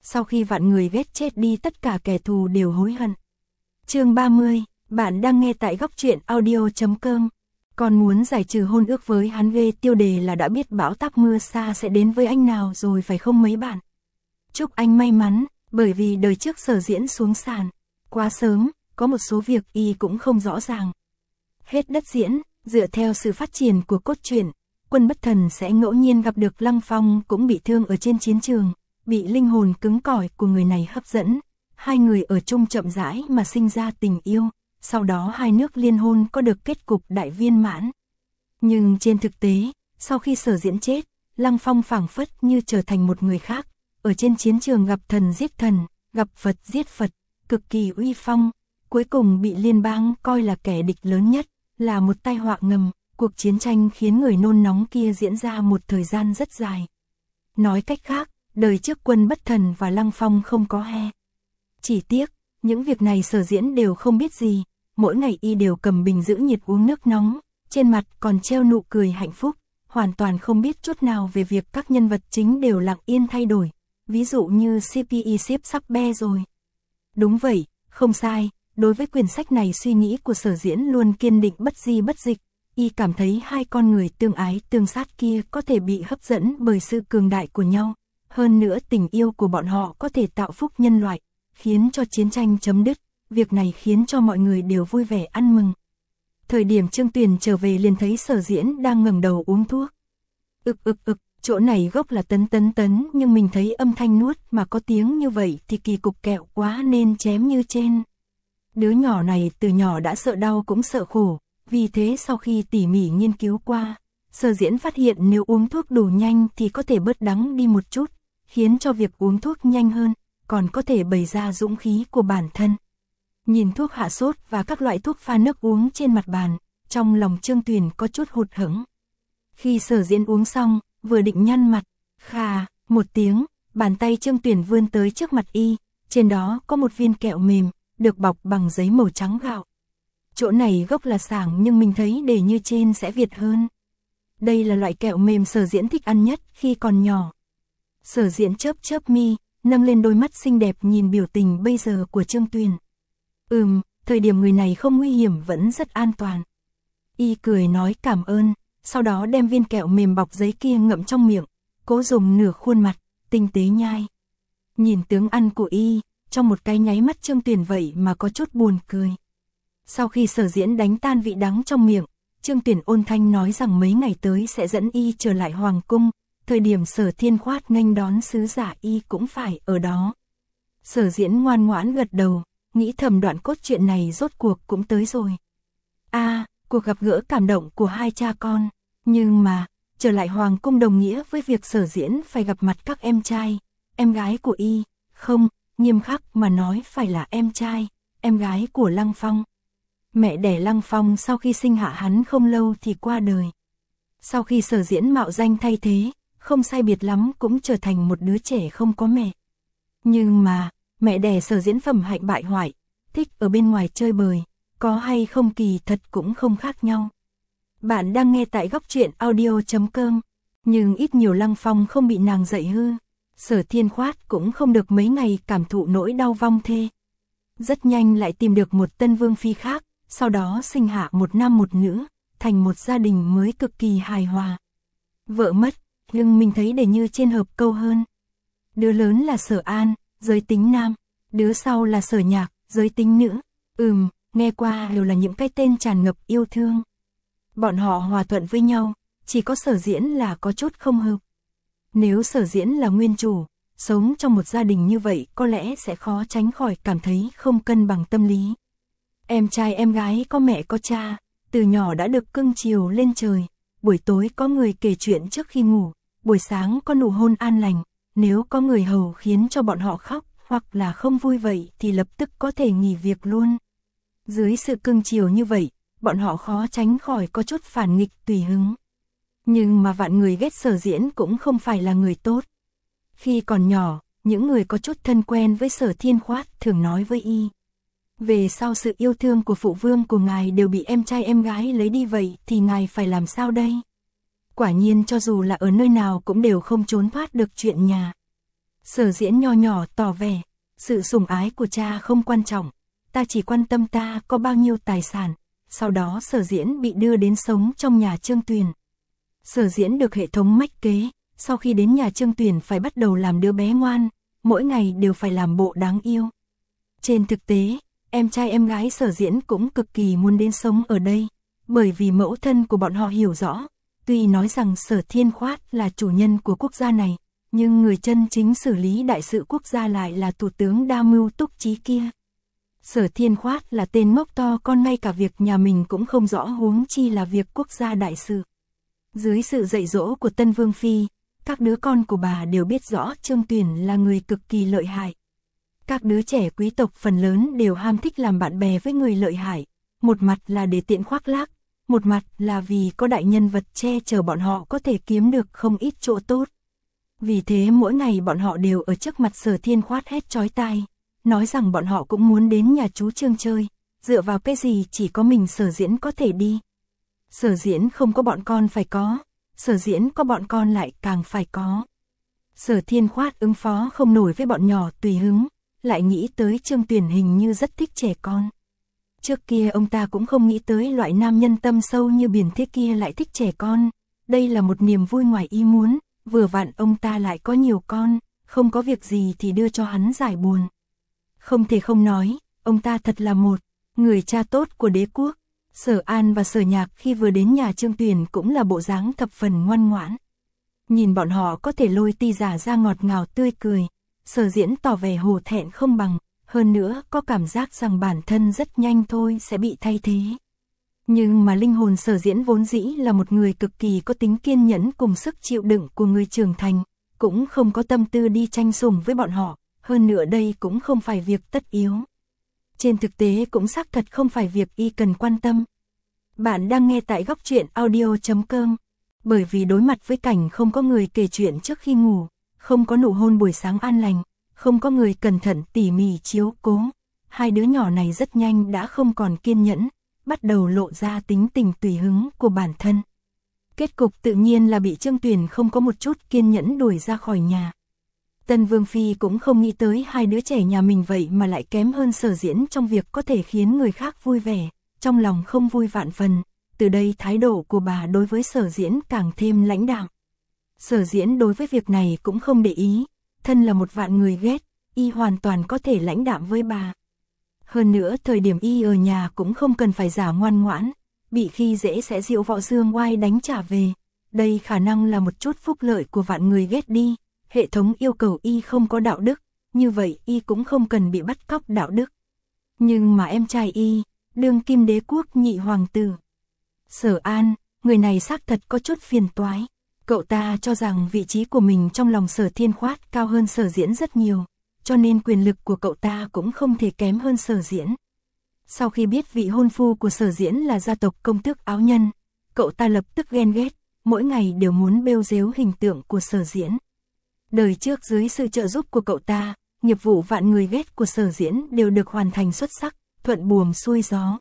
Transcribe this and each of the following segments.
sau khi vạn người ghét chết đi tất cả kẻ thù đều hối hận. Chương 30, bạn đang nghe tại góc truyện audio.com. Còn muốn giải trừ hôn ước với hắn ghê, tiêu đề là đã biết bão táp mưa xa sẽ đến với anh nào rồi phải không mấy bạn? Chúc anh may mắn, bởi vì đời trước Sở Diễn xuống sàn quá sớm, có một số việc y cũng không rõ ràng. Hết đất diễn, dựa theo sự phát triển của cốt truyện, Quân Bất Thần sẽ ngẫu nhiên gặp được Lăng Phong cũng bị thương ở trên chiến trường, bị linh hồn cứng cỏi của người này hấp dẫn. Hai người ở chung chậm rãi mà sinh ra tình yêu, sau đó hai nước liên hôn có được kết cục đại viên mãn. Nhưng trên thực tế, sau khi Sở Diễn chết, Lăng Phong phảng phất như trở thành một người khác, ở trên chiến trường gặp thần giết thần, gặp Phật giết Phật, cực kỳ uy phong, cuối cùng bị liên bang coi là kẻ địch lớn nhất, là một tai họa ngầm. Cuộc chiến tranh khiến người nôn nóng kia diễn ra một thời gian rất dài. Nói cách khác, đời trước Quân Bất Thần và Lăng Phong không có he. Chỉ tiếc, những việc này Sở Diễn đều không biết gì, mỗi ngày y đều cầm bình giữ nhiệt uống nước nóng, trên mặt còn treo nụ cười hạnh phúc, hoàn toàn không biết chút nào về việc các nhân vật chính đều lặng yên thay đổi, ví dụ như CPI ship sắp be rồi. Đúng vậy, không sai, đối với quyển sách này suy nghĩ của Sở Diễn luôn kiên định bất di bất dịch, y cảm thấy hai con người tương ái tương sát kia có thể bị hấp dẫn bởi sự cường đại của nhau, hơn nữa tình yêu của bọn họ có thể tạo phúc nhân loại, khiến cho chiến tranh chấm dứt, việc này khiến cho mọi người đều vui vẻ ăn mừng. Thời điểm Trương Tuyền trở về liền thấy Sở Diễn đang ngẩng đầu uống thuốc. Chỗ này gốc là tấn, nhưng mình thấy âm thanh nuốt mà có tiếng như vậy thì kỳ cục kẹo quá nên chém như trên. Đứa nhỏ này từ nhỏ đã sợ đau cũng sợ khổ, vì thế sau khi tỉ mỉ nghiên cứu qua, Sở Diễn phát hiện nếu uống thuốc đủ nhanh thì có thể bớt đắng đi một chút, khiến cho việc uống thuốc nhanh hơn, còn có thể bày ra dũng khí của bản thân. Nhìn thuốc hạ sốt và các loại thuốc pha nước uống trên mặt bàn, trong lòng Trương Tuyền có chút hụt hẫng. Khi Sở Diễn uống xong, vừa định nhăn mặt, khà, một tiếng, bàn tay Trương Tuyền vươn tới trước mặt y, trên đó có một viên kẹo mềm, được bọc bằng giấy màu trắng gạo. Chỗ này gốc là sảng nhưng mình thấy để như trên sẽ việt hơn. Đây là loại kẹo mềm Sở Diễn thích ăn nhất khi còn nhỏ. Sở Diễn chớp mi, nâng lên đôi mắt xinh đẹp nhìn biểu tình bây giờ của Trương Tuyền. Thời điểm người này không nguy hiểm vẫn rất an toàn. Y cười nói cảm ơn, sau đó đem viên kẹo mềm bọc giấy kia ngậm trong miệng, cố dùng nửa khuôn mặt, tinh tế nhai. Nhìn tướng ăn của y, trong một cái nháy mắt Trương Tuyền vậy mà có chút buồn cười. Sau khi Sở Diễn đánh tan vị đắng trong miệng, Trương Tuyền ôn thanh nói rằng mấy ngày tới sẽ dẫn y trở lại Hoàng Cung, thời điểm Sở Thiên Khoát nghênh đón sứ giả y cũng phải ở đó. Sở Diễn ngoan ngoãn gật đầu, nghĩ thầm đoạn cốt truyện này rốt cuộc cũng tới rồi. Cuộc gặp gỡ cảm động của hai cha con, nhưng mà, trở lại Hoàng Cung đồng nghĩa với việc Sở Diễn phải gặp mặt các em trai, em gái của y, không, nghiêm khắc mà nói phải là em trai, em gái của Lăng Phong. Mẹ đẻ Lăng Phong sau khi sinh hạ hắn không lâu thì qua đời. Sau khi Sở Diễn mạo danh thay thế, không sai biệt lắm cũng trở thành một đứa trẻ không có mẹ. Nhưng mà, mẹ đẻ Sở Diễn phẩm hạnh bại hoại, thích ở bên ngoài chơi bời, có hay không kỳ thật cũng không khác nhau. Bạn đang nghe tại góc truyện audio.com, nhưng ít nhiều Lăng Phong không bị nàng dạy hư, Sở Thiên Khoát cũng không được mấy ngày cảm thụ nỗi đau vong thê. Rất nhanh lại tìm được một tân vương phi khác, sau đó sinh hạ một nam một nữ, thành một gia đình mới cực kỳ hài hòa. Vợ mất, nhưng mình thấy để như trên hợp câu hơn. Đứa lớn là Sở An, giới tính nam, đứa sau là Sở Nhạc, giới tính nữ. Nghe qua đều là những cái tên tràn ngập yêu thương. Bọn họ hòa thuận với nhau, chỉ có Sở Diễn là có chút không hợp. Nếu Sở Diễn là nguyên chủ, sống trong một gia đình như vậy có lẽ sẽ khó tránh khỏi cảm thấy không cân bằng tâm lý. Em trai em gái có mẹ có cha, từ nhỏ đã được cưng chiều lên trời, buổi tối có người kể chuyện trước khi ngủ, buổi sáng có nụ hôn an lành, nếu có người hầu khiến cho bọn họ khóc hoặc là không vui vậy thì lập tức có thể nghỉ việc luôn. Dưới sự cưng chiều như vậy, bọn họ khó tránh khỏi có chút phản nghịch tùy hứng. Nhưng mà vạn người ghét Sở Diễn cũng không phải là người tốt. Khi còn nhỏ, những người có chút thân quen với Sở Thiên Khoát thường nói với y. Về sau sự yêu thương của phụ vương của ngài đều bị em trai em gái lấy đi vậy thì ngài phải làm sao đây? Quả nhiên cho dù là ở nơi nào cũng đều không trốn thoát được chuyện nhà. Sở Diễn nho nhỏ tỏ vẻ, sự sủng ái của cha không quan trọng, ta chỉ quan tâm ta có bao nhiêu tài sản. Sau đó Sở Diễn bị đưa đến sống trong nhà Trương Tuyền. Sở Diễn được hệ thống mách kế, sau khi đến nhà Trương Tuyền phải bắt đầu làm đứa bé ngoan, mỗi ngày đều phải làm bộ đáng yêu. Trên thực tế, em trai em gái Sở Diễn cũng cực kỳ muốn đến sống ở đây, bởi vì mẫu thân của bọn họ hiểu rõ, tuy nói rằng Sở Thiên Khoát là chủ nhân của quốc gia này, nhưng người chân chính xử lý đại sự quốc gia lại là thủ tướng đa mưu túc trí kia. Sở Thiên Khoát là tên ngốc to con, ngay cả việc nhà mình cũng không rõ, huống chi là việc quốc gia đại sự. Dưới sự dạy dỗ của Tân Vương Phi, các đứa con của bà đều biết rõ Trương Tuyền là người cực kỳ lợi hại. Các đứa trẻ quý tộc phần lớn đều ham thích làm bạn bè với người lợi hại, một mặt là để tiện khoác lác, một mặt là vì có đại nhân vật che chở bọn họ có thể kiếm được không ít chỗ tốt. Vì thế mỗi ngày bọn họ đều ở trước mặt Sở Thiên Khoát hét chói tai, nói rằng bọn họ cũng muốn đến nhà chú Trương chơi, dựa vào cái gì chỉ có mình Sở Diễn có thể đi. Sở Diễn không có bọn con phải có, Sở Diễn có bọn con lại càng phải có. Sở Thiên Khoát ứng phó không nổi với bọn nhỏ tùy hứng, lại nghĩ tới Trương Tuyền hình như rất thích trẻ con. Trước kia ông ta cũng không nghĩ tới loại nam nhân tâm sâu như biển thế kia lại thích trẻ con, đây là một niềm vui ngoài ý muốn, vừa vặn ông ta lại có nhiều con, không có việc gì thì đưa cho hắn giải buồn. Không thể không nói, ông ta thật là một người cha tốt của đế quốc. Sở An và Sở Nhạc khi vừa đến nhà Trương Tuyền cũng là bộ dáng thập phần ngoan ngoãn. Nhìn bọn họ có thể lôi ti giả ra ngọt ngào tươi cười, Sở Diễn tỏ vẻ hổ thẹn không bằng, hơn nữa có cảm giác rằng bản thân rất nhanh thôi sẽ bị thay thế. Nhưng mà linh hồn Sở Diễn vốn dĩ là một người cực kỳ có tính kiên nhẫn cùng sức chịu đựng của người trưởng thành, cũng không có tâm tư đi tranh sủng với bọn họ, hơn nữa đây cũng không phải việc tất yếu. Trên thực tế cũng xác thật không phải việc y cần quan tâm. Bạn đang nghe tại góc truyện audio.com. Bởi vì đối mặt với cảnh không có người kể chuyện trước khi ngủ, không có nụ hôn buổi sáng an lành, không có người cẩn thận tỉ mỉ chiếu cố, hai đứa nhỏ này rất nhanh đã không còn kiên nhẫn, bắt đầu lộ ra tính tình tùy hứng của bản thân. Kết cục tự nhiên là bị Trương Tuyền không có một chút kiên nhẫn đuổi ra khỏi nhà. Tân Vương Phi cũng không nghĩ tới hai đứa trẻ nhà mình vậy mà lại kém hơn Sở Diễn trong việc có thể khiến người khác vui vẻ, trong lòng không vui vạn phần, từ đây thái độ của bà đối với Sở Diễn càng thêm lãnh đạm. Sở Diễn đối với việc này cũng không để ý, thân là một vạn người ghét, y hoàn toàn có thể lãnh đạm với bà. Hơn nữa thời điểm y ở nhà cũng không cần phải giả ngoan ngoãn, bị khi dễ sẽ diệu võ dương oai đánh trả về, đây khả năng là một chút phúc lợi của vạn người ghét đi. Hệ thống yêu cầu y không có đạo đức, như vậy y cũng không cần bị bắt cóc đạo đức. Nhưng mà em trai y, đương kim đế quốc nhị hoàng tử Sở An, người này xác thật có chút phiền toái. Cậu ta cho rằng vị trí của mình trong lòng Sở Thiên Khoát cao hơn Sở Diễn rất nhiều, cho nên quyền lực của cậu ta cũng không thể kém hơn Sở Diễn. Sau khi biết vị hôn phu của Sở Diễn là gia tộc công tước áo nhân, cậu ta lập tức ghen ghét, mỗi ngày đều muốn bêu rếu hình tượng của Sở Diễn. Đời trước dưới sự trợ giúp của cậu ta, nghiệp vụ vạn người ghét của Sở Diễn đều được hoàn thành xuất sắc, thuận buồm xuôi gió.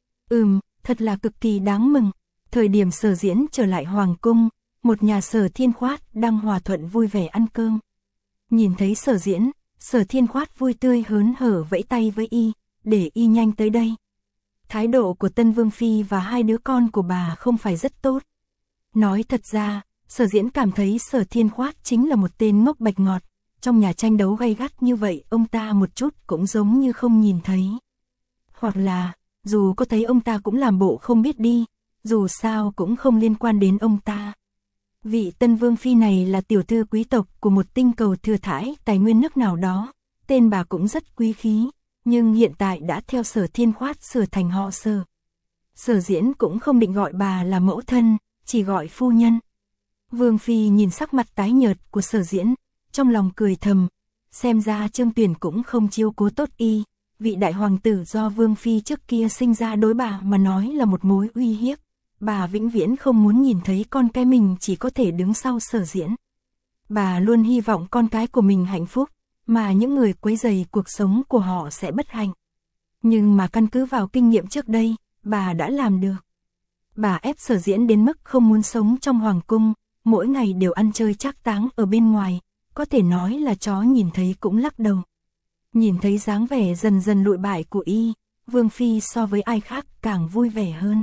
Thật là cực kỳ đáng mừng. Thời điểm Sở Diễn trở lại hoàng cung, một nhà Sở Thiên Khoát đang hòa thuận vui vẻ ăn cơm. Nhìn thấy Sở Diễn, Sở Thiên Khoát vui tươi hớn hở vẫy tay với y, để y nhanh tới đây. Thái độ của Tân Vương Phi và hai đứa con của bà không phải rất tốt. Nói thật ra, Sở Diễn cảm thấy Sở Thiên Khoát chính là một tên ngốc bạch ngọt, trong nhà tranh đấu gay gắt như vậy ông ta một chút cũng giống như không nhìn thấy. Hoặc là, dù có thấy ông ta cũng làm bộ không biết đi, dù sao cũng không liên quan đến ông ta. Vị Tân Vương Phi này là tiểu thư quý tộc của một tinh cầu thừa thãi tài nguyên nước nào đó, tên bà cũng rất quý khí, nhưng hiện tại đã theo Sở Thiên Khoát sửa thành họ Sở. Sở Diễn cũng không định gọi bà là mẫu thân, chỉ gọi phu nhân. Vương Phi nhìn sắc mặt tái nhợt của Sở Diễn, trong lòng cười thầm, xem ra Trương Tuyền cũng không chiếu cố tốt y, vị đại hoàng tử do Vương Phi trước kia sinh ra đối bà mà nói là một mối uy hiếp, bà vĩnh viễn không muốn nhìn thấy con cái mình chỉ có thể đứng sau Sở Diễn. Bà luôn hy vọng con cái của mình hạnh phúc, mà những người quấy rầy cuộc sống của họ sẽ bất hạnh. Nhưng mà căn cứ vào kinh nghiệm trước đây, bà đã làm được. Bà ép Sở Diễn đến mức không muốn sống trong hoàng cung, mỗi ngày đều ăn chơi trác táng ở bên ngoài, có thể nói là chó nhìn thấy cũng lắc đầu. Nhìn thấy dáng vẻ dần dần lụi bại của y, Vương Phi so với ai khác càng vui vẻ hơn.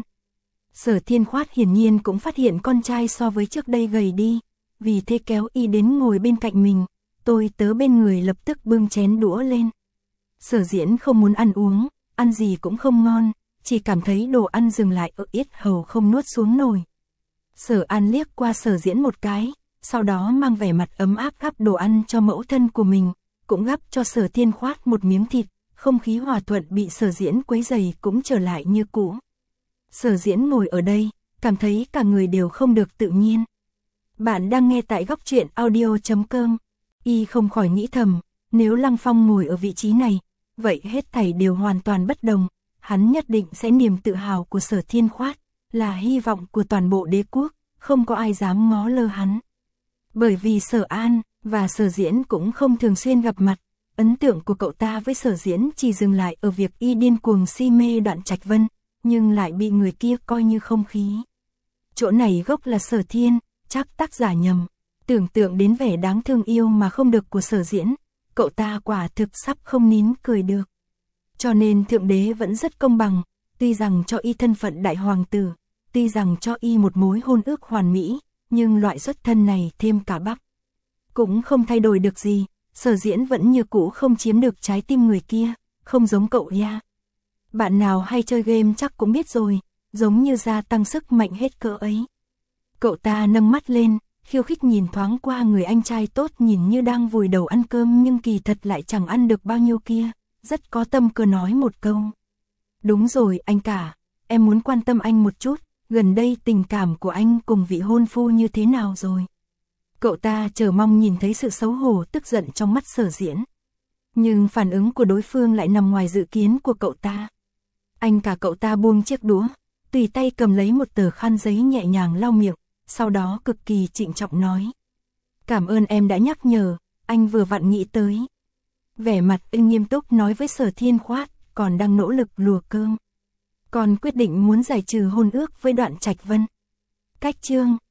Sở Thiên Khoát hiển nhiên cũng phát hiện con trai so với trước đây gầy đi, vì thế kéo y đến ngồi bên cạnh mình, tôi tớ bên người lập tức bưng chén đũa lên. Sở Diễn không muốn ăn uống, ăn gì cũng không ngon, chỉ cảm thấy đồ ăn dừng lại ở yết hầu không nuốt xuống nổi. Sở An liếc qua Sở Diễn một cái, sau đó mang vẻ mặt ấm áp gắp đồ ăn cho mẫu thân của mình, cũng gắp cho Sở Thiên Khoát một miếng thịt, không khí hòa thuận bị Sở Diễn quấy rầy cũng trở lại như cũ. Sở Diễn ngồi ở đây, cảm thấy cả người đều không được tự nhiên. Bạn đang nghe tại góc truyện audio.com. Y không khỏi nghĩ thầm, nếu Lăng Phong ngồi ở vị trí này, vậy hết thảy đều hoàn toàn bất đồng, hắn nhất định sẽ niềm tự hào của Sở Thiên Khoát, là hy vọng của toàn bộ đế quốc, không có ai dám ngó lơ hắn. Bởi vì Sở An và Sở Diễn cũng không thường xuyên gặp mặt, ấn tượng của cậu ta với Sở Diễn chỉ dừng lại ở việc y điên cuồng si mê Đoạn Trạch Vân, nhưng lại bị người kia coi như không khí. Chỗ này gốc là Sở Thiên, chắc tác giả nhầm. Tưởng tượng đến vẻ đáng thương yêu mà không được của Sở Diễn, cậu ta quả thực sắp không nín cười được. Cho nên Thượng Đế vẫn rất công bằng, tuy rằng cho y thân phận đại hoàng tử, tuy rằng cho y một mối hôn ước hoàn mỹ, nhưng loại xuất thân này thêm cả Bắc cũng không thay đổi được gì. Sở Diễn vẫn như cũ không chiếm được trái tim người kia, không giống cậu ya. Bạn nào hay chơi game chắc cũng biết rồi, giống như gia tăng sức mạnh hết cỡ ấy. Cậu ta nâng mắt lên, khiêu khích nhìn thoáng qua người anh trai tốt nhìn như đang vùi đầu ăn cơm nhưng kỳ thật lại chẳng ăn được bao nhiêu kia, rất có tâm cơ nói một câu. Đúng rồi anh cả, em muốn quan tâm anh một chút, gần đây tình cảm của anh cùng vị hôn phu như thế nào rồi? Cậu ta chờ mong nhìn thấy sự xấu hổ tức giận trong mắt Sở Diễn. Nhưng phản ứng của đối phương lại nằm ngoài dự kiến của cậu ta. Anh cả cậu ta buông chiếc đũa, tùy tay cầm lấy một tờ khăn giấy nhẹ nhàng lau miệng, sau đó cực kỳ trịnh trọng nói. Cảm ơn em đã nhắc nhở, anh vừa vặn nghĩ tới. Vẻ mặt anh nghiêm túc nói với Sở Thiên Khoát, còn đang nỗ lực lùa cơm. Còn quyết định muốn giải trừ hôn ước với Đoạn Trạch Vân. Cách chương